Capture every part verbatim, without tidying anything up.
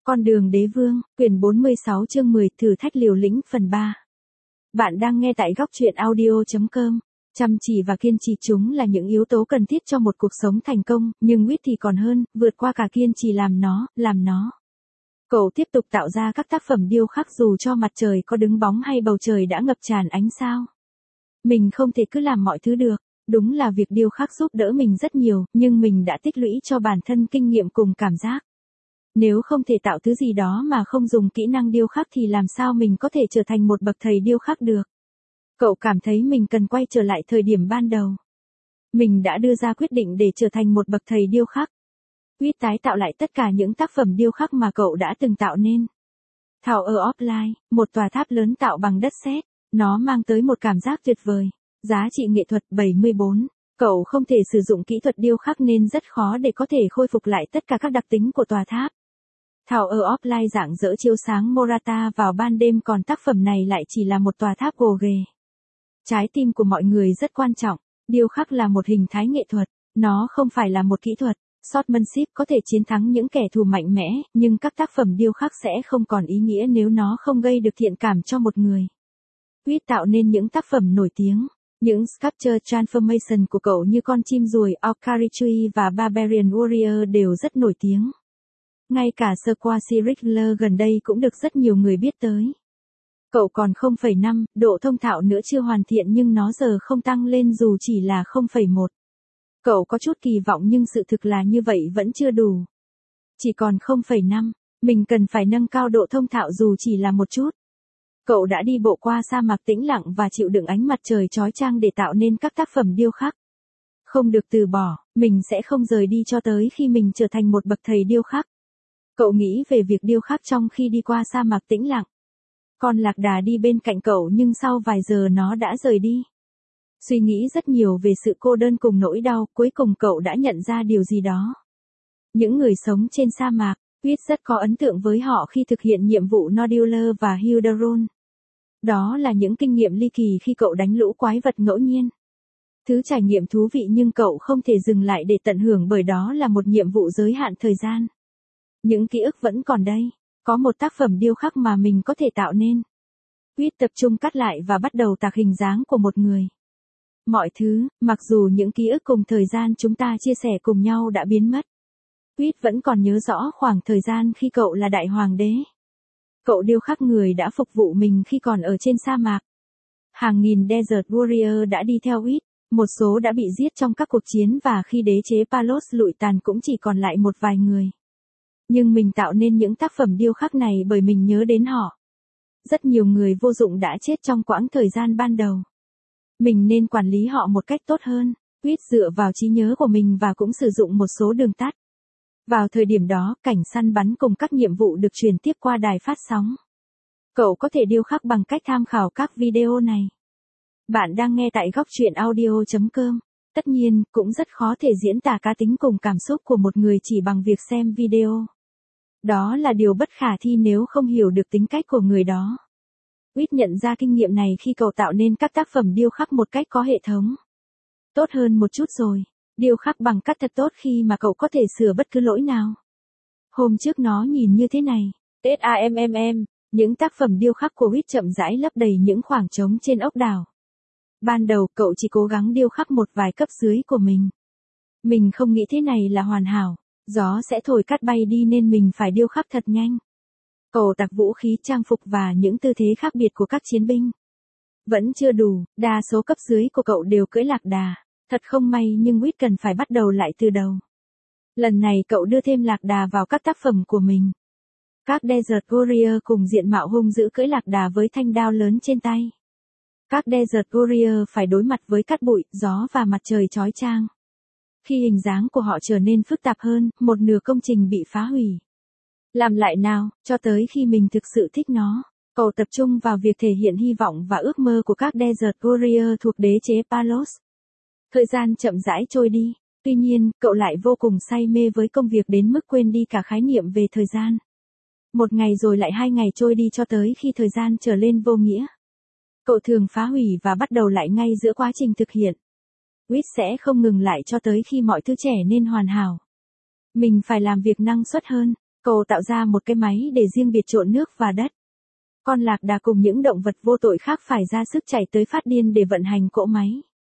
Con đường đế vương, quyển bốn mươi sáu chương mười, thử thách liều lĩnh phần ba. Bạn đang nghe tại góc truyện audio chấm com. Chăm chỉ và kiên trì chúng là những yếu tố cần thiết cho một cuộc sống thành công, nhưng Wit thì còn hơn, vượt qua cả kiên trì làm nó, làm nó. Cậu tiếp tục tạo ra các tác phẩm điêu khắc dù cho mặt trời có đứng bóng hay bầu trời đã ngập tràn ánh sao. Mình không thể cứ làm mọi thứ được. Đúng là việc điêu khắc giúp đỡ mình rất nhiều, nhưng mình đã tích lũy cho bản thân kinh nghiệm cùng cảm giác. Nếu không thể tạo thứ gì đó mà không dùng kỹ năng điêu khắc thì làm sao mình có thể trở thành một bậc thầy điêu khắc được? Cậu cảm thấy mình cần quay trở lại thời điểm ban đầu. Mình đã đưa ra quyết định để trở thành một bậc thầy điêu khắc. Wit tái tạo lại tất cả những tác phẩm điêu khắc mà cậu đã từng tạo nên. Tower of Light, một tòa tháp lớn tạo bằng đất sét, nó mang tới một cảm giác tuyệt vời. Giá trị nghệ thuật bảy mươi bốn. Cậu không thể sử dụng kỹ thuật điêu khắc nên rất khó để có thể khôi phục lại tất cả các đặc tính của tòa tháp. Tower of Light rạng rỡ chiếu sáng Morata vào ban đêm, còn tác phẩm này lại chỉ là một tòa tháp gồ ghề. Trái tim của mọi người rất quan trọng. Điêu khắc là một hình thái nghệ thuật. Nó không phải là một kỹ thuật. Swordsmanship có thể chiến thắng những kẻ thù mạnh mẽ, nhưng các tác phẩm điêu khắc sẽ không còn ý nghĩa nếu nó không gây được thiện cảm cho một người. Wit tạo nên những tác phẩm nổi tiếng. Những sculpture transformation của cậu như con chim ruồi Okarichi và Barbarian Warrior đều rất nổi tiếng. Ngay cả Squash Riddler gần đây cũng được rất nhiều người biết tới. Cậu còn không phẩy năm, độ thông thạo nữa chưa hoàn thiện nhưng nó giờ không tăng lên dù chỉ là không phẩy một. Cậu có chút kỳ vọng nhưng sự thực là như vậy vẫn chưa đủ. Chỉ còn không phẩy năm, mình cần phải nâng cao độ thông thạo dù chỉ là một chút. Cậu đã đi bộ qua sa mạc tĩnh lặng và chịu đựng ánh mặt trời chói chang để tạo nên các tác phẩm điêu khắc. Không được từ bỏ, mình sẽ không rời đi cho tới khi mình trở thành một bậc thầy điêu khắc. Cậu nghĩ về việc điêu khắc trong khi đi qua sa mạc tĩnh lặng. Con lạc đà đi bên cạnh cậu nhưng sau vài giờ nó đã rời đi. Suy nghĩ rất nhiều về sự cô đơn cùng nỗi đau, cuối cùng cậu đã nhận ra điều gì đó. Những người sống trên sa mạc, Wit rất có ấn tượng với họ khi thực hiện nhiệm vụ Nodular và Hilderun. Đó là những kinh nghiệm ly kỳ khi cậu đánh lũ quái vật ngẫu nhiên. Thứ trải nghiệm thú vị nhưng cậu không thể dừng lại để tận hưởng bởi đó là một nhiệm vụ giới hạn thời gian. Những ký ức vẫn còn đây. Có một tác phẩm điêu khắc mà mình có thể tạo nên. Wit tập trung cắt lại và bắt đầu tạc hình dáng của một người. Mọi thứ, mặc dù những ký ức cùng thời gian chúng ta chia sẻ cùng nhau đã biến mất. Wit vẫn còn nhớ rõ khoảng thời gian khi cậu là đại hoàng đế. Cậu điêu khắc người đã phục vụ mình khi còn ở trên sa mạc. Hàng nghìn Desert Warrior đã đi theo Wit, một số đã bị giết trong các cuộc chiến và khi đế chế Palos lụi tàn cũng chỉ còn lại một vài người. Nhưng mình tạo nên những tác phẩm điêu khắc này bởi mình nhớ đến họ. Rất nhiều người vô dụng đã chết trong quãng thời gian ban đầu. Mình nên quản lý họ một cách tốt hơn. Wit dựa vào trí nhớ của mình và cũng sử dụng một số đường tắt. Vào thời điểm đó, cảnh săn bắn cùng các nhiệm vụ được truyền tiếp qua đài phát sóng. Cậu có thể điêu khắc bằng cách tham khảo các video này. Bạn đang nghe tại góc truyện audio chấm com. Tất nhiên, cũng rất khó thể diễn tả cá tính cùng cảm xúc của một người chỉ bằng việc xem video. Đó là điều bất khả thi nếu không hiểu được tính cách của người đó. Wit nhận ra kinh nghiệm này khi cậu tạo nên các tác phẩm điêu khắc một cách có hệ thống. Tốt hơn một chút rồi. Điêu khắc bằng cắt thật tốt khi mà cậu có thể sửa bất cứ lỗi nào. Hôm trước nó nhìn như thế này. SAMMM, những tác phẩm điêu khắc của Wit chậm rãi lấp đầy những khoảng trống trên ốc đảo. Ban đầu cậu chỉ cố gắng điêu khắc một vài cấp dưới của mình. Mình không nghĩ thế này là hoàn hảo. Gió sẽ thổi cát bay đi nên mình phải điêu khắc thật nhanh. Cậu tạc vũ khí trang phục và những tư thế khác biệt của các chiến binh. Vẫn chưa đủ, đa số cấp dưới của cậu đều cưỡi lạc đà. Thật không may nhưng Wit cần phải bắt đầu lại từ đầu. Lần này cậu đưa thêm lạc đà vào các tác phẩm của mình. Các Desert Warrior cùng diện mạo hung dữ cưỡi lạc đà với thanh đao lớn trên tay. Các Desert Warrior phải đối mặt với cát bụi, gió và mặt trời chói chang. Khi hình dáng của họ trở nên phức tạp hơn, một nửa công trình bị phá hủy. Làm lại nào, cho tới khi mình thực sự thích nó. Cậu tập trung vào việc thể hiện hy vọng và ước mơ của các Desert Warrior thuộc đế chế Palos. Thời gian chậm rãi trôi đi, tuy nhiên, cậu lại vô cùng say mê với công việc đến mức quên đi cả khái niệm về thời gian. Một ngày rồi lại hai ngày trôi đi cho tới khi thời gian trở lên vô nghĩa. Cậu thường phá hủy và bắt đầu lại ngay giữa quá trình thực hiện. Wit sẽ không ngừng lại cho tới khi mọi thứ trở nên hoàn hảo. Mình phải làm việc năng suất hơn. Cậu tạo ra một cái máy để riêng biệt trộn nước và đất. Con lạc đà cùng những động vật vô tội khác phải ra sức chạy tới phát điên để vận hành cỗ máy.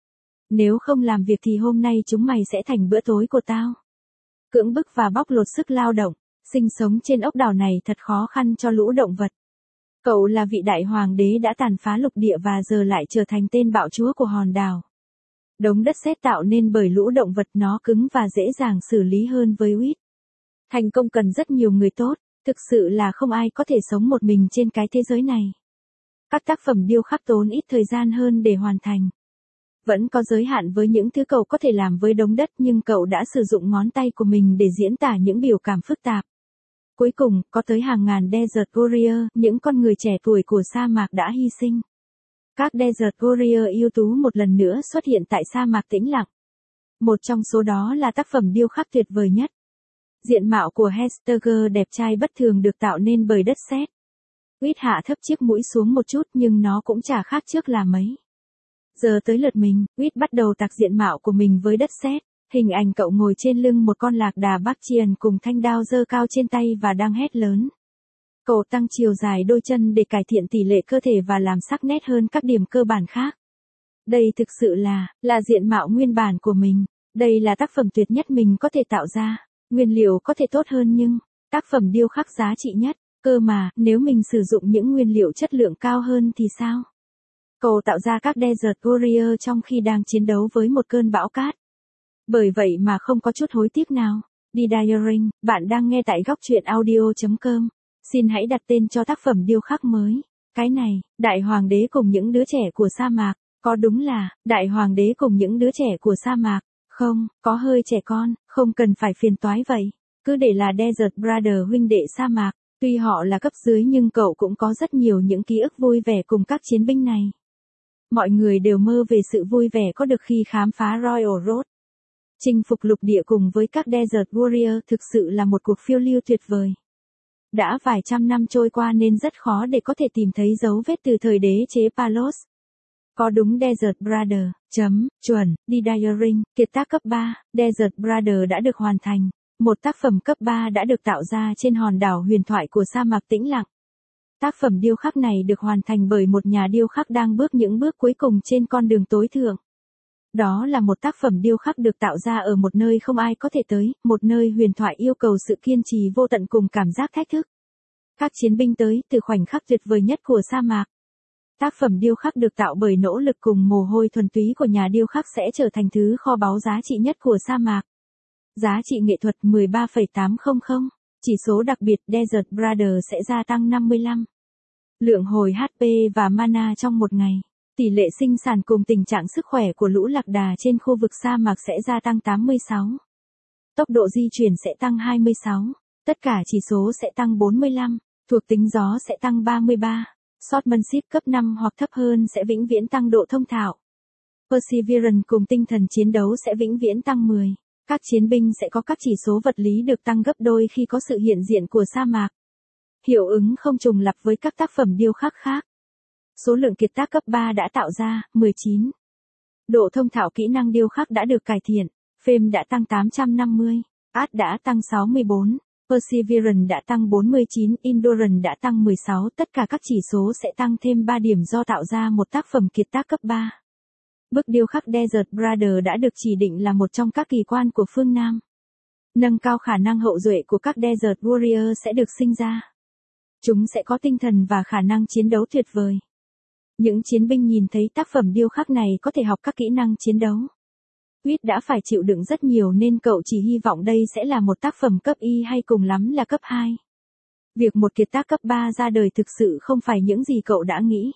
Nếu không làm việc thì hôm nay chúng mày sẽ thành bữa tối của tao. Cưỡng bức và bóc lột sức lao động, sinh sống trên ốc đảo này thật khó khăn cho lũ động vật. Cậu là vị đại hoàng đế đã tàn phá lục địa và giờ lại trở thành tên bạo chúa của hòn đảo. Đống đất sét tạo nên bởi lũ động vật nó cứng và dễ dàng xử lý hơn với Wheat. Thành công cần rất nhiều người tốt, thực sự là không ai có thể sống một mình trên cái thế giới này. Các tác phẩm điêu khắc tốn ít thời gian hơn để hoàn thành. Vẫn có giới hạn với những thứ cậu có thể làm với đống đất nhưng cậu đã sử dụng ngón tay của mình để diễn tả những biểu cảm phức tạp. Cuối cùng, có tới hàng ngàn Desert Warrior, những con người trẻ tuổi của sa mạc đã hy sinh. Các Desert Warrior ưu tú một lần nữa xuất hiện tại sa mạc tĩnh lặng. Một trong số đó là tác phẩm điêu khắc tuyệt vời nhất. Diện mạo của Hesteger đẹp trai bất thường được tạo nên bởi đất sét. Wheat hạ thấp chiếc mũi xuống một chút nhưng nó cũng chả khác trước là mấy. Giờ tới lượt mình, Wheat bắt đầu tạc diện mạo của mình với đất sét. Hình ảnh cậu ngồi trên lưng một con lạc đà Bactrian cùng thanh đao giơ cao trên tay và đang hét lớn. Cậu tăng chiều dài đôi chân để cải thiện tỷ lệ cơ thể và làm sắc nét hơn các điểm cơ bản khác. Đây thực sự là, là diện mạo nguyên bản của mình. Đây là tác phẩm tuyệt nhất mình có thể tạo ra. Nguyên liệu có thể tốt hơn nhưng, tác phẩm điêu khắc giá trị nhất. Cơ mà, nếu mình sử dụng những nguyên liệu chất lượng cao hơn thì sao? Cậu tạo ra các Desert Warrior trong khi đang chiến đấu với một cơn bão cát. Bởi vậy mà không có chút hối tiếc nào. Diaring, bạn đang nghe tại góc truyện audio chấm com. Xin hãy đặt tên cho tác phẩm điêu khắc mới. Cái này, Đại Hoàng đế cùng những đứa trẻ của sa mạc. Có đúng là, Đại Hoàng đế cùng những đứa trẻ của sa mạc. Không, có hơi trẻ con, không cần phải phiền toái vậy. Cứ để là Desert Brother huynh đệ sa mạc. Tuy họ là cấp dưới nhưng cậu cũng có rất nhiều những ký ức vui vẻ cùng các chiến binh này. Mọi người đều mơ về sự vui vẻ có được khi khám phá Royal Road. Chinh phục lục địa cùng với các Desert Warrior thực sự là một cuộc phiêu lưu tuyệt vời. Đã vài trăm năm trôi qua nên rất khó để có thể tìm thấy dấu vết từ thời đế chế Palos. Có đúng Desert Brother, chấm, chuẩn, Diaring, kiệt tác cấp ba, Desert Brother đã được hoàn thành. Một tác phẩm cấp ba đã được tạo ra trên hòn đảo huyền thoại của sa mạc tĩnh lặng. Tác phẩm điêu khắc này được hoàn thành bởi một nhà điêu khắc đang bước những bước cuối cùng trên con đường tối thượng. Đó là một tác phẩm điêu khắc được tạo ra ở một nơi không ai có thể tới, một nơi huyền thoại yêu cầu sự kiên trì vô tận cùng cảm giác thách thức. Các chiến binh tới từ khoảnh khắc tuyệt vời nhất của sa mạc. Tác phẩm điêu khắc được tạo bởi nỗ lực cùng mồ hôi thuần túy của nhà điêu khắc sẽ trở thành thứ kho báu giá trị nhất của sa mạc. Giá trị nghệ thuật mười ba phẩy tám không không, chỉ số đặc biệt Desert Brother sẽ gia tăng năm mươi lăm. Lượng hồi hát pê và mana trong một ngày. Tỷ lệ sinh sản cùng tình trạng sức khỏe của lũ lạc đà trên khu vực sa mạc sẽ gia tăng tám mươi sáu. Tốc độ di chuyển sẽ tăng hai mươi sáu. Tất cả chỉ số sẽ tăng bốn mươi lăm. Thuộc tính gió sẽ tăng ba mươi ba. Swordsmanship cấp năm hoặc thấp hơn sẽ vĩnh viễn tăng độ thông thạo. Perseverance cùng tinh thần chiến đấu sẽ vĩnh viễn tăng mười. Các chiến binh sẽ có các chỉ số vật lý được tăng gấp đôi khi có sự hiện diện của sa mạc. Hiệu ứng không trùng lặp với các tác phẩm điêu khắc khác. Số lượng kiệt tác cấp ba đã tạo ra, mười chín. Độ thông thạo kỹ năng điêu khắc đã được cải thiện. Fame đã tăng tám trăm năm mươi. Art đã tăng sáu mươi bốn. Perseverance đã tăng bốn mươi chín. Endurance đã tăng mười sáu. Tất cả các chỉ số sẽ tăng thêm ba điểm do tạo ra một tác phẩm kiệt tác cấp ba. Bức điêu khắc Desert Brother đã được chỉ định là một trong các kỳ quan của phương Nam. Nâng cao khả năng hậu duệ của các Desert Warrior sẽ được sinh ra. Chúng sẽ có tinh thần và khả năng chiến đấu tuyệt vời. Những chiến binh nhìn thấy tác phẩm điêu khắc này có thể học các kỹ năng chiến đấu. Wheat đã phải chịu đựng rất nhiều nên cậu chỉ hy vọng đây sẽ là một tác phẩm cấp Y hay cùng lắm là cấp hai. Việc một kiệt tác cấp ba ra đời thực sự không phải những gì cậu đã nghĩ.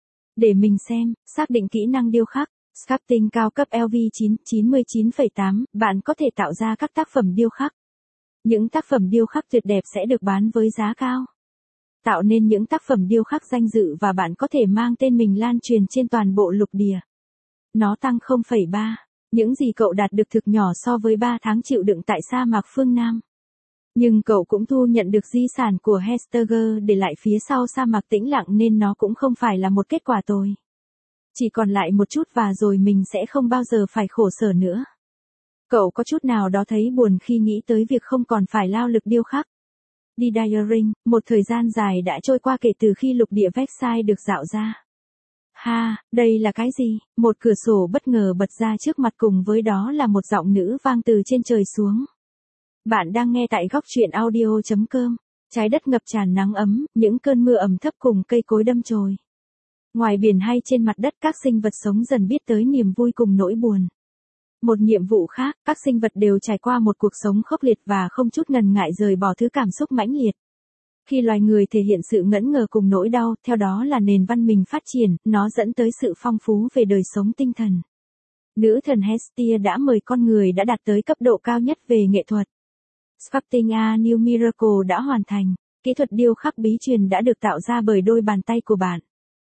Để mình xem, xác định kỹ năng điêu khắc, sculpting cao cấp L V chín, chín mươi chín phẩy tám, bạn có thể tạo ra các tác phẩm điêu khắc. Những tác phẩm điêu khắc tuyệt đẹp sẽ được bán với giá cao. Tạo nên những tác phẩm điêu khắc danh dự và bạn có thể mang tên mình lan truyền trên toàn bộ lục địa. Nó tăng không phẩy ba. Những gì cậu đạt được thực nhỏ so với ba tháng chịu đựng tại sa mạc phương Nam. Nhưng cậu cũng thu nhận được di sản của Hesteger để lại phía sau sa mạc tĩnh lặng nên nó cũng không phải là một kết quả tồi. Chỉ còn lại một chút và rồi mình sẽ không bao giờ phải khổ sở nữa. Cậu có chút nào đó thấy buồn khi nghĩ tới việc không còn phải lao lực điêu khắc. đi Diaring, một thời gian dài đã trôi qua kể từ khi lục địa Versailles được dạo ra. Ha, đây là cái gì? Một cửa sổ bất ngờ bật ra trước mặt cùng với đó là một giọng nữ vang từ trên trời xuống. Bạn đang nghe tại góc truyện audio chấm com. Trái đất ngập tràn nắng ấm, những cơn mưa ẩm thấp cùng cây cối đâm chồi. Ngoài biển hay trên mặt đất các sinh vật sống dần biết tới niềm vui cùng nỗi buồn. Một nhiệm vụ khác, các sinh vật đều trải qua một cuộc sống khốc liệt và không chút ngần ngại rời bỏ thứ cảm xúc mãnh liệt. Khi loài người thể hiện sự ngẫn ngờ cùng nỗi đau, theo đó là nền văn minh phát triển, nó dẫn tới sự phong phú về đời sống tinh thần. Nữ thần Hestia đã mời con người đã đạt tới cấp độ cao nhất về nghệ thuật. Sculpting a New Miracle đã hoàn thành, kỹ thuật điêu khắc bí truyền đã được tạo ra bởi đôi bàn tay của bạn.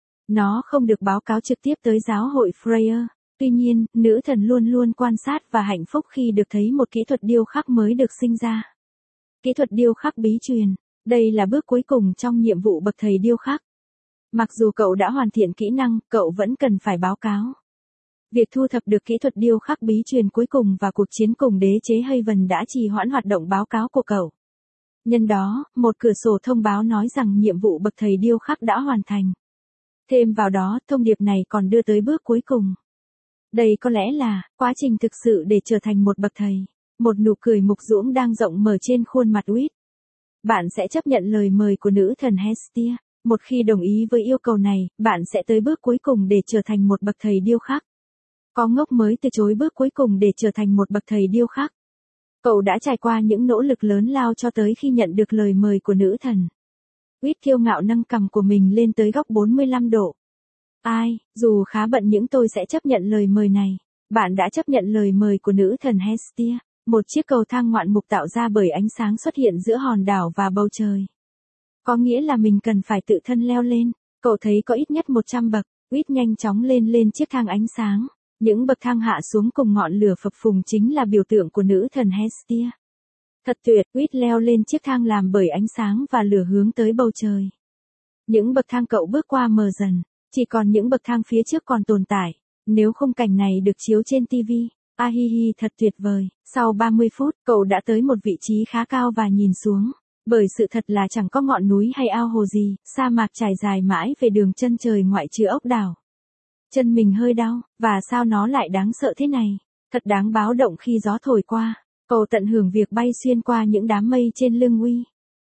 Nó không được báo cáo trực tiếp tới giáo hội Freya, tuy nhiên, nữ thần luôn luôn quan sát và hạnh phúc khi được thấy một kỹ thuật điêu khắc mới được sinh ra. Kỹ thuật điêu khắc bí truyền, đây là bước cuối cùng trong nhiệm vụ bậc thầy điêu khắc. Mặc dù cậu đã hoàn thiện kỹ năng, cậu vẫn cần phải báo cáo. Việc thu thập được kỹ thuật điêu khắc bí truyền cuối cùng và cuộc chiến cùng đế chế Haven đã trì hoãn hoạt động báo cáo của cậu. Nhân đó, một cửa sổ thông báo nói rằng nhiệm vụ bậc thầy điêu khắc đã hoàn thành. Thêm vào đó, thông điệp này còn đưa tới bước cuối cùng. Đây có lẽ là quá trình thực sự để trở thành một bậc thầy. Một nụ cười mục dũng đang rộng mở trên khuôn mặt Whit. Bạn sẽ chấp nhận lời mời của nữ thần Hestia. Một khi đồng ý với yêu cầu này, bạn sẽ tới bước cuối cùng để trở thành một bậc thầy điêu khắc. Có ngốc mới từ chối bước cuối cùng để trở thành một bậc thầy điêu khắc. Cậu đã trải qua những nỗ lực lớn lao cho tới khi nhận được lời mời của nữ thần. Whit kiêu ngạo nâng cằm của mình lên tới góc bốn mươi lăm độ. Ai, dù khá bận nhưng tôi sẽ chấp nhận lời mời này. Bạn đã chấp nhận lời mời của nữ thần Hestia. Một chiếc cầu thang ngoạn mục tạo ra bởi ánh sáng xuất hiện giữa hòn đảo và bầu trời. Có nghĩa là mình cần phải tự thân leo lên. Cậu thấy có ít nhất một trăm bậc. Whit nhanh chóng lên lên chiếc thang ánh sáng. Những bậc thang hạ xuống cùng ngọn lửa phập phùng chính là biểu tượng của nữ thần Hestia. Thật tuyệt, Whit leo lên chiếc thang làm bởi ánh sáng và lửa hướng tới bầu trời. Những bậc thang cậu bước qua mờ dần, chỉ còn những bậc thang phía trước còn tồn tại. Nếu khung cảnh này được chiếu trên ti vi, a hi hi thật tuyệt vời. Sau ba mươi phút, cậu đã tới một vị trí khá cao và nhìn xuống. Bởi sự thật là chẳng có ngọn núi hay ao hồ gì, sa mạc trải dài mãi về đường chân trời ngoại trừ ốc đảo. Chân mình hơi đau, và sao nó lại đáng sợ thế này? Thật đáng báo động khi gió thổi qua. Cậu tận hưởng việc bay xuyên qua những đám mây trên lưng Uy.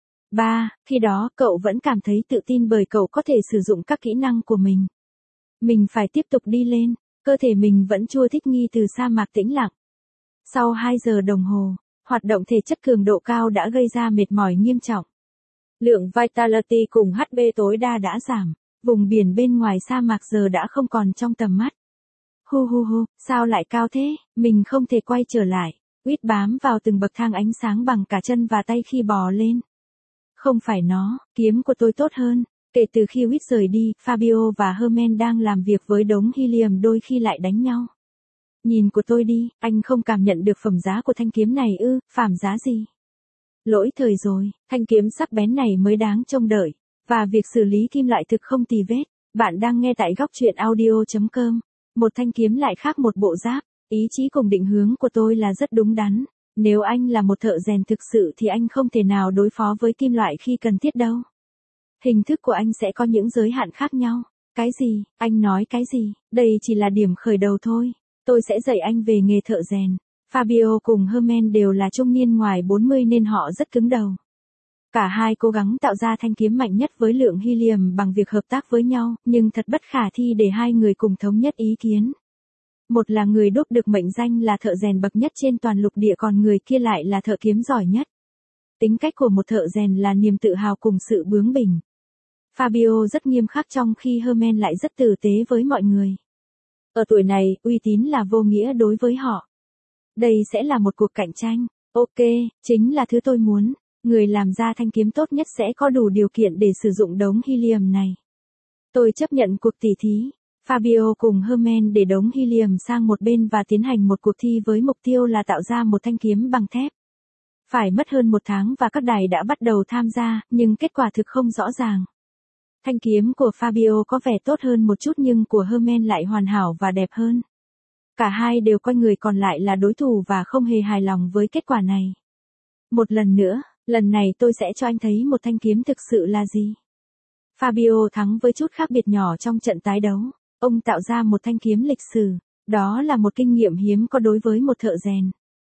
ba. Khi đó, cậu vẫn cảm thấy tự tin bởi cậu có thể sử dụng các kỹ năng của mình. Mình phải tiếp tục đi lên, cơ thể mình vẫn chưa thích nghi từ sa mạc tĩnh lặng. Sau hai giờ đồng hồ, hoạt động thể chất cường độ cao đã gây ra mệt mỏi nghiêm trọng. Lượng Vitality cùng hát pê tối đa đã giảm. Vùng biển bên ngoài sa mạc giờ đã không còn trong tầm mắt. Hu hu hu, sao lại cao thế, mình không thể quay trở lại. Whit bám vào từng bậc thang ánh sáng bằng cả chân và tay khi bò lên. Không phải nó, kiếm của tôi tốt hơn. Kể từ khi Whit rời đi, Fabio và Herman đang làm việc với đống helium đôi khi lại đánh nhau. Nhìn của tôi đi, anh không cảm nhận được phẩm giá của thanh kiếm này ư, phàm giá gì? Lỗi thời rồi, thanh kiếm sắc bén này mới đáng trông đợi. Và việc xử lý kim loại thực không tì vết. Bạn đang nghe tại góc truyện audio chấm com. Một thanh kiếm lại khác một bộ giáp. Ý chí cùng định hướng của tôi là rất đúng đắn. Nếu anh là một thợ rèn thực sự thì anh không thể nào đối phó với kim loại khi cần thiết đâu. Hình thức của anh sẽ có những giới hạn khác nhau. Cái gì, anh nói cái gì, đây chỉ là điểm khởi đầu thôi. Tôi sẽ dạy anh về nghề thợ rèn. Fabio cùng Herman đều là trung niên ngoài bốn mươi nên họ rất cứng đầu. Cả hai cố gắng tạo ra thanh kiếm mạnh nhất với lượng helium bằng việc hợp tác với nhau, nhưng thật bất khả thi để hai người cùng thống nhất ý kiến. Một là người đúc được mệnh danh là thợ rèn bậc nhất trên toàn lục địa, còn người kia lại là thợ kiếm giỏi nhất. Tính cách của một thợ rèn là niềm tự hào cùng sự bướng bỉnh. Fabio rất nghiêm khắc trong khi Herman lại rất tử tế với mọi người. Ở tuổi này, uy tín là vô nghĩa đối với họ. Đây sẽ là một cuộc cạnh tranh. Ok, chính là thứ tôi muốn. Người làm ra thanh kiếm tốt nhất sẽ có đủ điều kiện để sử dụng đống helium này. Tôi chấp nhận cuộc tỉ thí. Fabio cùng Herman để đống helium sang một bên và tiến hành một cuộc thi với mục tiêu là tạo ra một thanh kiếm bằng thép. Phải mất hơn một tháng và các đài đã bắt đầu tham gia, nhưng kết quả thực không rõ ràng. Thanh kiếm của Fabio có vẻ tốt hơn một chút nhưng của Herman lại hoàn hảo và đẹp hơn. Cả hai đều coi người còn lại là đối thủ và không hề hài lòng với kết quả này. Một lần nữa, Lần này tôi sẽ cho anh thấy một thanh kiếm thực sự là gì. Fabio thắng với chút khác biệt nhỏ trong trận tái đấu. Ông tạo ra một thanh kiếm lịch sử. Đó là một kinh nghiệm hiếm có đối với một thợ rèn.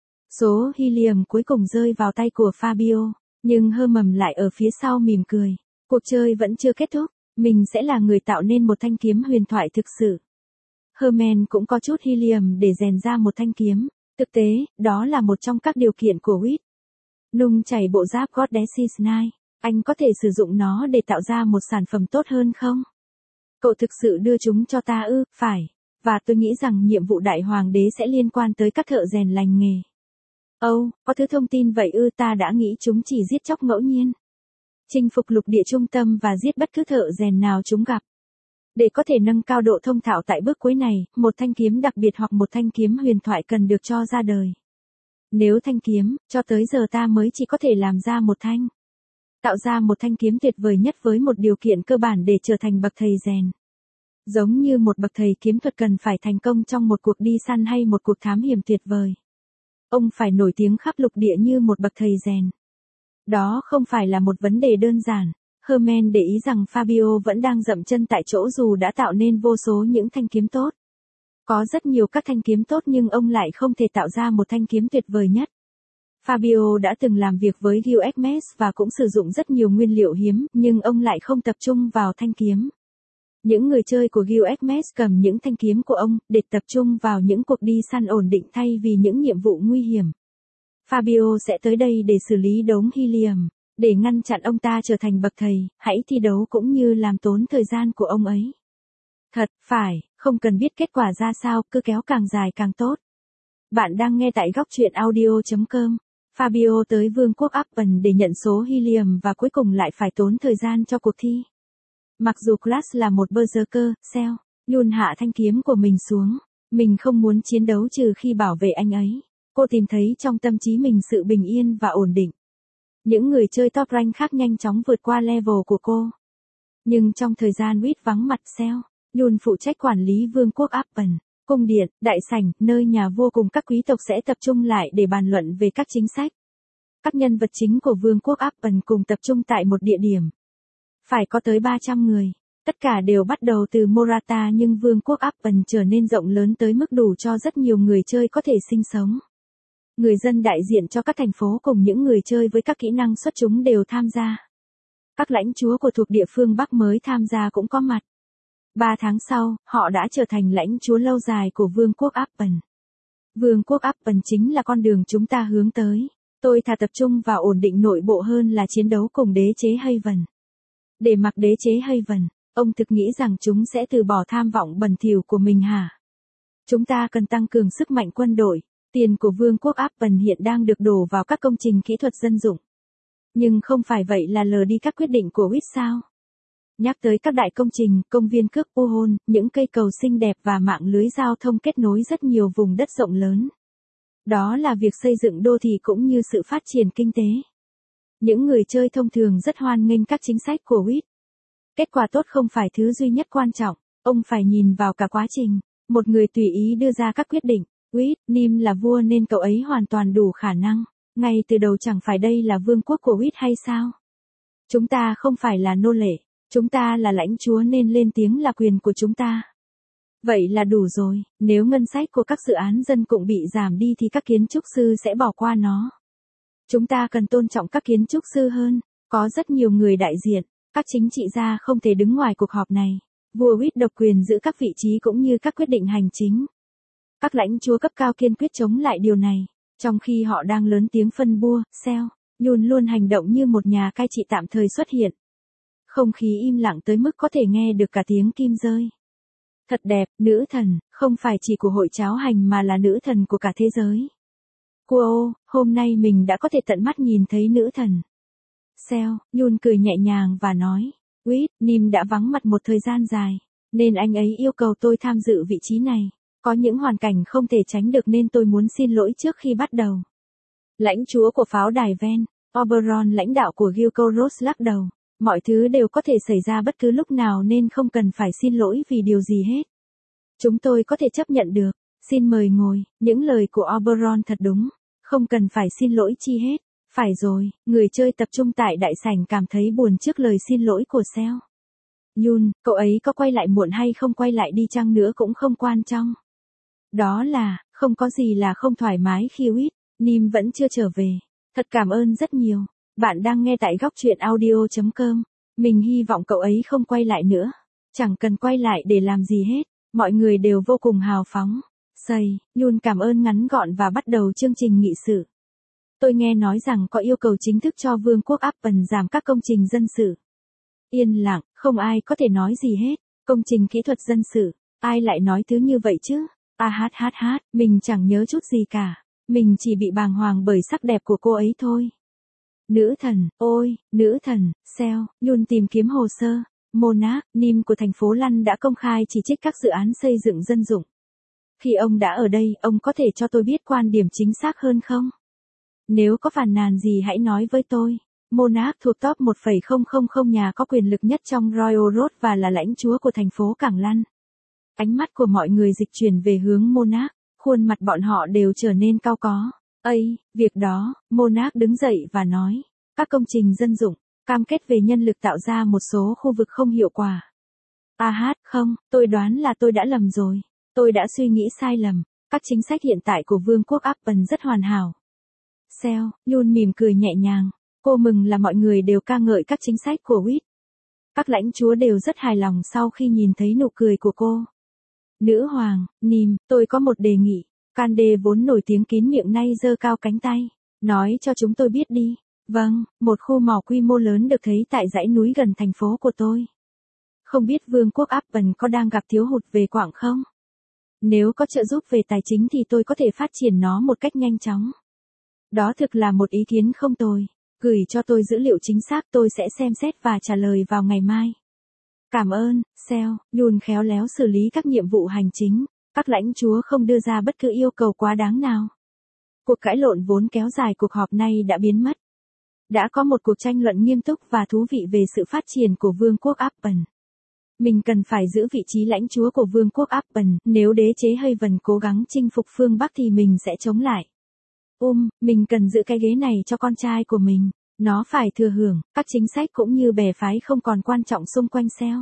Số helium cuối cùng rơi vào tay của Fabio. Nhưng Herman lại ở phía sau mỉm cười. Cuộc chơi vẫn chưa kết thúc. Mình sẽ là người tạo nên một thanh kiếm huyền thoại thực sự. Herman cũng có chút helium để rèn ra một thanh kiếm. Thực tế, đó là một trong các điều kiện của Witt. Nung chảy bộ giáp Goddess's Knife. Anh có thể sử dụng nó để tạo ra một sản phẩm tốt hơn không? Cậu thực sự đưa chúng cho ta ư? Phải. Và tôi nghĩ rằng nhiệm vụ đại hoàng đế sẽ liên quan tới các thợ rèn lành nghề. Âu, oh, có thứ thông tin vậy ư? Ta đã nghĩ chúng chỉ giết chóc ngẫu nhiên. Chinh phục lục địa trung tâm và giết bất cứ thợ rèn nào chúng gặp. Để có thể nâng cao độ thông thạo tại bước cuối này, một thanh kiếm đặc biệt hoặc một thanh kiếm huyền thoại cần được cho ra đời. Nếu thanh kiếm, cho tới giờ ta mới chỉ có thể làm ra một thanh. Tạo ra một thanh kiếm tuyệt vời nhất với một điều kiện cơ bản để trở thành bậc thầy rèn. Giống như một bậc thầy kiếm thuật cần phải thành công trong một cuộc đi săn hay một cuộc thám hiểm tuyệt vời. Ông phải nổi tiếng khắp lục địa như một bậc thầy rèn. Đó không phải là một vấn đề đơn giản. Herman để ý rằng Fabio vẫn đang dậm chân tại chỗ dù đã tạo nên vô số những thanh kiếm tốt. Có rất nhiều các thanh kiếm tốt nhưng ông lại không thể tạo ra một thanh kiếm tuyệt vời nhất. Fabio đã từng làm việc với Gil Eckmes và cũng sử dụng rất nhiều nguyên liệu hiếm, nhưng ông lại không tập trung vào thanh kiếm. Những người chơi của Gil Eckmes cầm những thanh kiếm của ông để tập trung vào những cuộc đi săn ổn định thay vì những nhiệm vụ nguy hiểm. Fabio sẽ tới đây để xử lý đống helium, để ngăn chặn ông ta trở thành bậc thầy, hãy thi đấu cũng như làm tốn thời gian của ông ấy. Thật, phải, không cần biết kết quả ra sao, cứ kéo càng dài càng tốt. Bạn đang nghe tại góc truyện audio chấm com. Fabio tới Vương quốc Appen để nhận số helium và cuối cùng lại phải tốn thời gian cho cuộc thi. Mặc dù Clash là một berserker, Cell luôn hạ thanh kiếm của mình xuống. Mình không muốn chiến đấu trừ khi bảo vệ anh ấy. Cô tìm thấy trong tâm trí mình sự bình yên và ổn định. Những người chơi top rank khác nhanh chóng vượt qua level của cô. Nhưng trong thời gian Witt vắng mặt Cell, luôn phụ trách quản lý Vương quốc Appen. Cung điện, đại sảnh, nơi nhà vua cùng các quý tộc sẽ tập trung lại để bàn luận về các chính sách. Các nhân vật chính của Vương quốc Appen cùng tập trung tại một địa điểm. Phải có tới ba trăm người. Tất cả đều bắt đầu từ Morata nhưng Vương quốc Appen trở nên rộng lớn tới mức đủ cho rất nhiều người chơi có thể sinh sống. Người dân đại diện cho các thành phố cùng những người chơi với các kỹ năng xuất chúng đều tham gia. Các lãnh chúa của thuộc địa phương Bắc mới tham gia cũng có mặt. Ba tháng sau, họ đã trở thành lãnh chúa lâu dài của Vương quốc Appen. Vương quốc Appen chính là con đường chúng ta hướng tới. Tôi thà tập trung vào ổn định nội bộ hơn là chiến đấu cùng đế chế Haven. Để mặc đế chế Haven, ông thực nghĩ rằng chúng sẽ từ bỏ tham vọng bẩn thỉu của mình hả? Chúng ta cần tăng cường sức mạnh quân đội. Tiền của Vương quốc Appen hiện đang được đổ vào các công trình kỹ thuật dân dụng. Nhưng không phải vậy là lờ đi các quyết định của Witt sao? Nhắc tới các đại công trình, công viên cước Puhon, những cây cầu xinh đẹp và mạng lưới giao thông kết nối rất nhiều vùng đất rộng lớn. Đó là việc xây dựng đô thị cũng như sự phát triển kinh tế. Những người chơi thông thường rất hoan nghênh các chính sách của Witt. Kết quả tốt không phải thứ duy nhất quan trọng, ông phải nhìn vào cả quá trình. Một người tùy ý đưa ra các quyết định. Witt, Nim là vua nên cậu ấy hoàn toàn đủ khả năng. Ngay từ đầu chẳng phải đây là vương quốc của Witt hay sao? Chúng ta không phải là nô lệ. Chúng ta là lãnh chúa nên lên tiếng là quyền của chúng ta. Vậy là đủ rồi, nếu ngân sách của các dự án dân cũng bị giảm đi thì các kiến trúc sư sẽ bỏ qua nó. Chúng ta cần tôn trọng các kiến trúc sư hơn, có rất nhiều người đại diện, các chính trị gia không thể đứng ngoài cuộc họp này. Vua Witt độc quyền giữ các vị trí cũng như các quyết định hành chính. Các lãnh chúa cấp cao kiên quyết chống lại điều này, trong khi họ đang lớn tiếng phân bua, Cell, luôn luôn hành động như một nhà cai trị tạm thời xuất hiện. Không khí im lặng tới mức có thể nghe được cả tiếng kim rơi. Thật đẹp, nữ thần, không phải chỉ của hội cháo hành mà là nữ thần của cả thế giới. Wow, hôm nay mình đã có thể tận mắt nhìn thấy nữ thần. Cell, Yun cười nhẹ nhàng và nói, Witt, Nim đã vắng mặt một thời gian dài, nên anh ấy yêu cầu tôi tham dự vị trí này. Có những hoàn cảnh không thể tránh được nên tôi muốn xin lỗi trước khi bắt đầu. Lãnh chúa của pháo đài Ven, Oberon lãnh đạo của Gilcoros lắc đầu. Mọi thứ đều có thể xảy ra bất cứ lúc nào nên không cần phải xin lỗi vì điều gì hết. Chúng tôi có thể chấp nhận được. Xin mời ngồi, những lời của Oberon thật đúng. Không cần phải xin lỗi chi hết. Phải rồi, người chơi tập trung tại đại sảnh cảm thấy buồn trước lời xin lỗi của Seo. Yoon, cậu ấy có quay lại muộn hay không quay lại đi chăng nữa cũng không quan trọng. Đó là, không có gì là không thoải mái khi Wit, Nim vẫn chưa trở về. Thật cảm ơn rất nhiều. Bạn đang nghe tại góc truyện audio.com. Mình hy vọng cậu ấy không quay lại nữa. Chẳng cần quay lại để làm gì hết. Mọi người đều vô cùng hào phóng. Say, Yoon cảm ơn ngắn gọn và bắt đầu chương trình nghị sự. Tôi nghe nói rằng có yêu cầu chính thức cho Vương quốc Apple giảm các công trình dân sự. Yên lặng, không ai có thể nói gì hết. Công trình kỹ thuật dân sự, ai lại nói thứ như vậy chứ? À hát hát hát, mình chẳng nhớ chút gì cả. Mình chỉ bị bàng hoàng bởi sắc đẹp của cô ấy thôi. Nữ thần, ôi, nữ thần, Seo, Yoon tìm kiếm hồ sơ. Monarch, Nim của thành phố Lăn đã công khai chỉ trích các dự án xây dựng dân dụng. Khi ông đã ở đây, ông có thể cho tôi biết quan điểm chính xác hơn không? Nếu có phàn nàn gì hãy nói với tôi. Monarch thuộc top một phẩy không không không nhà có quyền lực nhất trong Royal Road và là lãnh chúa của thành phố Cảng Lăn. Ánh mắt của mọi người dịch chuyển về hướng Monarch, khuôn mặt bọn họ đều trở nên cao có. Ây, việc đó, Monarch đứng dậy và nói, các công trình dân dụng, cam kết về nhân lực tạo ra một số khu vực không hiệu quả. À hát, không, tôi đoán là tôi đã lầm rồi. Tôi đã suy nghĩ sai lầm, các chính sách hiện tại của Vương quốc Apple rất hoàn hảo. Seo, Yoon mỉm cười nhẹ nhàng, cô mừng là mọi người đều ca ngợi các chính sách của Wit. Các lãnh chúa đều rất hài lòng sau khi nhìn thấy nụ cười của cô. Nữ hoàng, Nim, tôi có một đề nghị. Kande vốn nổi tiếng kín miệng nay giơ cao cánh tay. Nói cho chúng tôi biết đi. Vâng, một khu mỏ quy mô lớn được thấy tại dãy núi gần thành phố của tôi. Không biết Vương quốc Apple có đang gặp thiếu hụt về quặng không? Nếu có trợ giúp về tài chính thì tôi có thể phát triển nó một cách nhanh chóng. Đó thực là một ý kiến không tồi. Gửi cho tôi dữ liệu chính xác tôi sẽ xem xét và trả lời vào ngày mai. Cảm ơn, Seo, Yoon khéo léo xử lý các nhiệm vụ hành chính. Các lãnh chúa không đưa ra bất cứ yêu cầu quá đáng nào. Cuộc cãi lộn vốn kéo dài cuộc họp này đã biến mất. Đã có một cuộc tranh luận nghiêm túc và thú vị về sự phát triển của Vương quốc Apple. Mình cần phải giữ vị trí lãnh chúa của Vương quốc Apple, nếu đế chế Haven cố gắng chinh phục phương Bắc thì mình sẽ chống lại. Um, mình cần giữ cái ghế này cho con trai của mình. Nó phải thừa hưởng, các chính sách cũng như bè phái không còn quan trọng xung quanh Seo.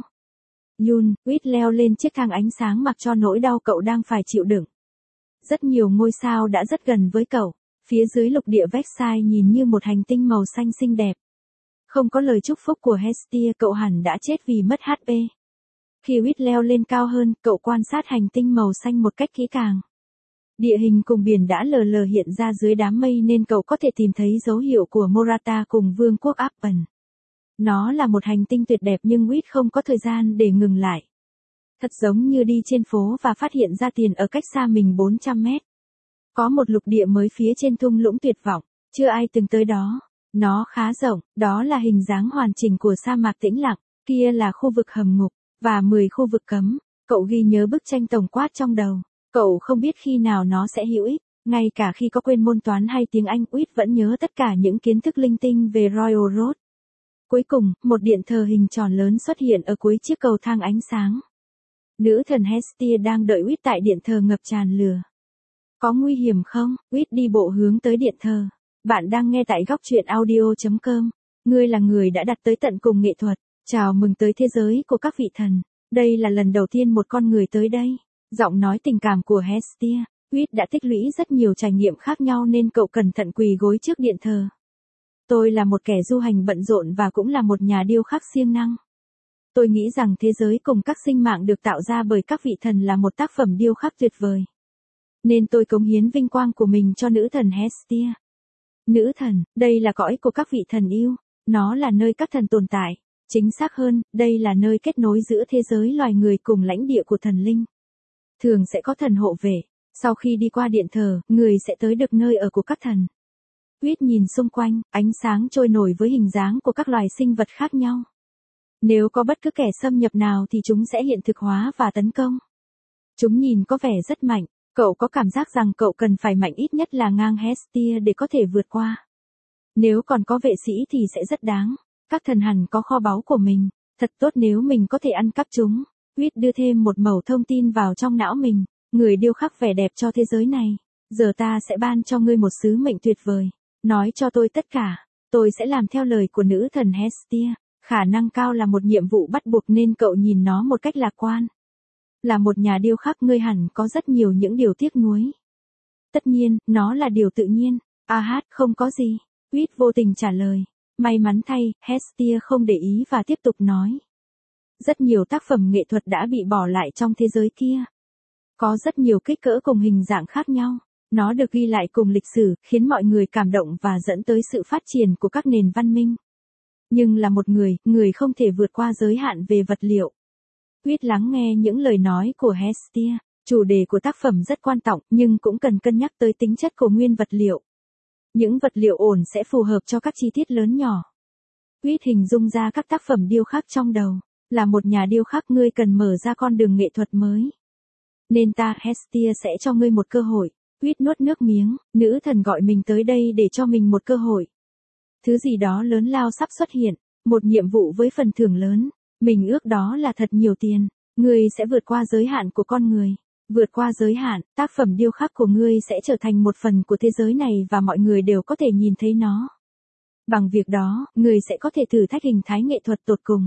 Yoon, Wit leo lên chiếc thang ánh sáng mặc cho nỗi đau cậu đang phải chịu đựng. Rất nhiều ngôi sao đã rất gần với cậu. Phía dưới lục địa Vexai nhìn như một hành tinh màu xanh xinh đẹp. Không có lời chúc phúc của Hestia cậu hẳn đã chết vì mất hát pê. Khi Wit leo lên cao hơn, cậu quan sát hành tinh màu xanh một cách kỹ càng. Địa hình cùng biển đã lờ lờ hiện ra dưới đám mây nên cậu có thể tìm thấy dấu hiệu của Morata cùng Vương quốc Apple. Nó là một hành tinh tuyệt đẹp nhưng Wit không có thời gian để ngừng lại. Thật giống như đi trên phố và phát hiện ra tiền ở cách xa mình bốn trăm mét. Có một lục địa mới phía trên thung lũng tuyệt vọng, chưa ai từng tới đó. Nó khá rộng, đó là hình dáng hoàn chỉnh của sa mạc tĩnh lặng, kia là khu vực hầm ngục, và mười khu vực cấm. Cậu ghi nhớ bức tranh tổng quát trong đầu. Cậu không biết khi nào nó sẽ hữu ích, ngay cả khi có quên môn toán hay tiếng Anh, Wit vẫn nhớ tất cả những kiến thức linh tinh về Royal Road. Cuối cùng, một điện thờ hình tròn lớn xuất hiện ở cuối chiếc cầu thang ánh sáng. Nữ thần Hestia đang đợi Wit tại điện thờ ngập tràn lửa. Có nguy hiểm không? Wit đi bộ hướng tới điện thờ. Bạn đang nghe tại góc truyện audio.com. Ngươi là người đã đặt tới tận cùng nghệ thuật. Chào mừng tới thế giới của các vị thần. Đây là lần đầu tiên một con người tới đây. Giọng nói tình cảm của Hestia. Wit đã tích lũy rất nhiều trải nghiệm khác nhau nên cậu cẩn thận quỳ gối trước điện thờ. Tôi là một kẻ du hành bận rộn và cũng là một nhà điêu khắc siêng năng. Tôi nghĩ rằng thế giới cùng các sinh mạng được tạo ra bởi các vị thần là một tác phẩm điêu khắc tuyệt vời. Nên tôi cống hiến vinh quang của mình cho nữ thần Hestia. Nữ thần, đây là cõi của các vị thần yêu. Nó là nơi các thần tồn tại. Chính xác hơn, đây là nơi kết nối giữa thế giới loài người cùng lãnh địa của thần linh. Thường sẽ có thần hộ vệ. Sau khi đi qua điện thờ, người sẽ tới được nơi ở của các thần. Wit nhìn xung quanh, ánh sáng trôi nổi với hình dáng của các loài sinh vật khác nhau. Nếu có bất cứ kẻ xâm nhập nào thì chúng sẽ hiện thực hóa và tấn công. Chúng nhìn có vẻ rất mạnh, cậu có cảm giác rằng cậu cần phải mạnh ít nhất là ngang Hestia để có thể vượt qua. Nếu còn có vệ sĩ thì sẽ rất đáng, các thần hẳn có kho báu của mình, thật tốt nếu mình có thể ăn cắp chúng. Wit đưa thêm một mẩu thông tin vào trong não mình, người điêu khắc vẻ đẹp cho thế giới này. Giờ ta sẽ ban cho ngươi một sứ mệnh tuyệt vời. Nói cho tôi tất cả, tôi sẽ làm theo lời của nữ thần Hestia. Khả năng cao là một nhiệm vụ bắt buộc nên cậu nhìn nó một cách lạc quan. Là một nhà điêu khắc ngươi hẳn có rất nhiều những điều tiếc nuối. Tất nhiên, nó là điều tự nhiên. A hát, không có gì. Huyết vô tình trả lời. May mắn thay, Hestia không để ý và tiếp tục nói. Rất nhiều tác phẩm nghệ thuật đã bị bỏ lại trong thế giới kia. Có rất nhiều kích cỡ cùng hình dạng khác nhau. Nó được ghi lại cùng lịch sử, khiến mọi người cảm động và dẫn tới sự phát triển của các nền văn minh. Nhưng là một người, người không thể vượt qua giới hạn về vật liệu. Huyết lắng nghe những lời nói của Hestia. Chủ đề của tác phẩm rất quan trọng, nhưng cũng cần cân nhắc tới tính chất của nguyên vật liệu. Những vật liệu ổn sẽ phù hợp cho các chi tiết lớn nhỏ. Huyết hình dung ra các tác phẩm điêu khắc trong đầu. Là một nhà điêu khắc, ngươi cần mở ra con đường nghệ thuật mới. Nên ta, Hestia, sẽ cho ngươi một cơ hội. Huyết nuốt nước miếng, nữ thần gọi mình tới đây để cho mình một cơ hội. Thứ gì đó lớn lao sắp xuất hiện, một nhiệm vụ với phần thưởng lớn. Mình ước đó là thật nhiều tiền. Ngươi sẽ vượt qua giới hạn của con người. Vượt qua giới hạn, tác phẩm điêu khắc của ngươi sẽ trở thành một phần của thế giới này và mọi người đều có thể nhìn thấy nó. Bằng việc đó, ngươi sẽ có thể thử thách hình thái nghệ thuật tột cùng.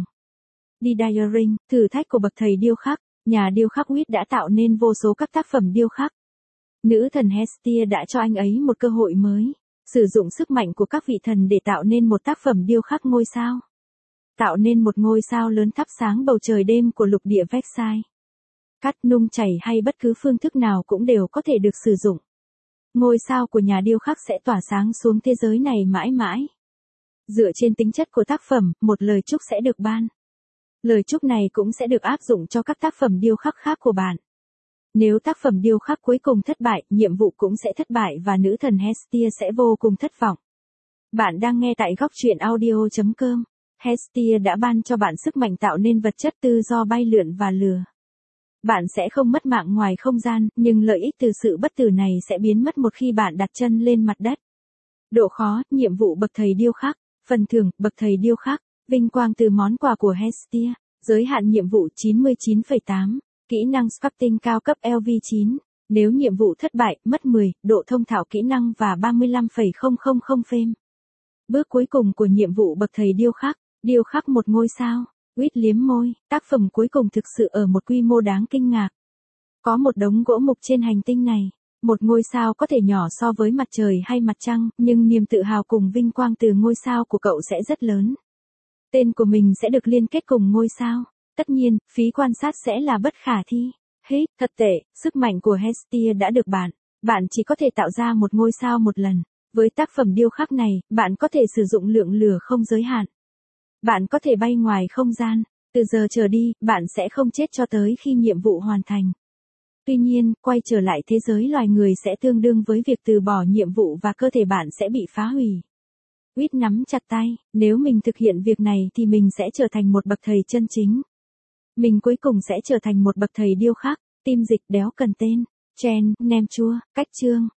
Diaring, thử thách của bậc thầy điêu khắc. Nhà điêu khắc Huyết đã tạo nên vô số các tác phẩm điêu khắc. Nữ thần Hestia đã cho anh ấy một cơ hội mới. Sử dụng sức mạnh của các vị thần để tạo nên một tác phẩm điêu khắc ngôi sao. Tạo nên một ngôi sao lớn thắp sáng bầu trời đêm của lục địa Versailles. Cắt, nung chảy hay bất cứ phương thức nào cũng đều có thể được sử dụng. Ngôi sao của nhà điêu khắc sẽ tỏa sáng xuống thế giới này mãi mãi. Dựa trên tính chất của tác phẩm, một lời chúc sẽ được ban. Lời chúc này cũng sẽ được áp dụng cho các tác phẩm điêu khắc khác của bạn. Nếu tác phẩm điêu khắc cuối cùng thất bại, nhiệm vụ cũng sẽ thất bại và nữ thần Hestia sẽ vô cùng thất vọng. Bạn đang nghe tại góc truyện audio chấm com. Hestia đã ban cho bạn sức mạnh tạo nên vật chất tự do bay lượn và lừa. Bạn sẽ không mất mạng ngoài không gian, nhưng lợi ích từ sự bất tử này sẽ biến mất một khi bạn đặt chân lên mặt đất. Độ khó, nhiệm vụ bậc thầy điêu khắc, phần thưởng, bậc thầy điêu khắc, vinh quang từ món quà của Hestia, giới hạn nhiệm vụ chín mươi chín phẩy tám, kỹ năng sculpting cao cấp L V chín, nếu nhiệm vụ thất bại, mất mười, độ thông thạo kỹ năng và ba mươi lăm phẩy không không không phêm. Bước cuối cùng của nhiệm vụ bậc thầy điêu khắc, điêu khắc một ngôi sao. Huyết liếm môi, tác phẩm cuối cùng thực sự ở một quy mô đáng kinh ngạc. Có một đống gỗ mục trên hành tinh này, một ngôi sao có thể nhỏ so với mặt trời hay mặt trăng, nhưng niềm tự hào cùng vinh quang từ ngôi sao của cậu sẽ rất lớn. Tên của mình sẽ được liên kết cùng ngôi sao. Tất nhiên, phí quan sát sẽ là bất khả thi. Hey, thật tệ, sức mạnh của Hestia đã được bạn. Bạn chỉ có thể tạo ra một ngôi sao một lần. Với tác phẩm điêu khắc này, bạn có thể sử dụng lượng lửa không giới hạn. Bạn có thể bay ngoài không gian. Từ giờ trở đi, bạn sẽ không chết cho tới khi nhiệm vụ hoàn thành. Tuy nhiên, quay trở lại thế giới loài người sẽ tương đương với việc từ bỏ nhiệm vụ và cơ thể bạn sẽ bị phá hủy. Huyết nắm chặt tay, nếu mình thực hiện việc này thì mình sẽ trở thành một bậc thầy chân chính. Mình cuối cùng sẽ trở thành một bậc thầy điêu khắc, tim dịch đéo cần tên, chen, nem chua, cách chương.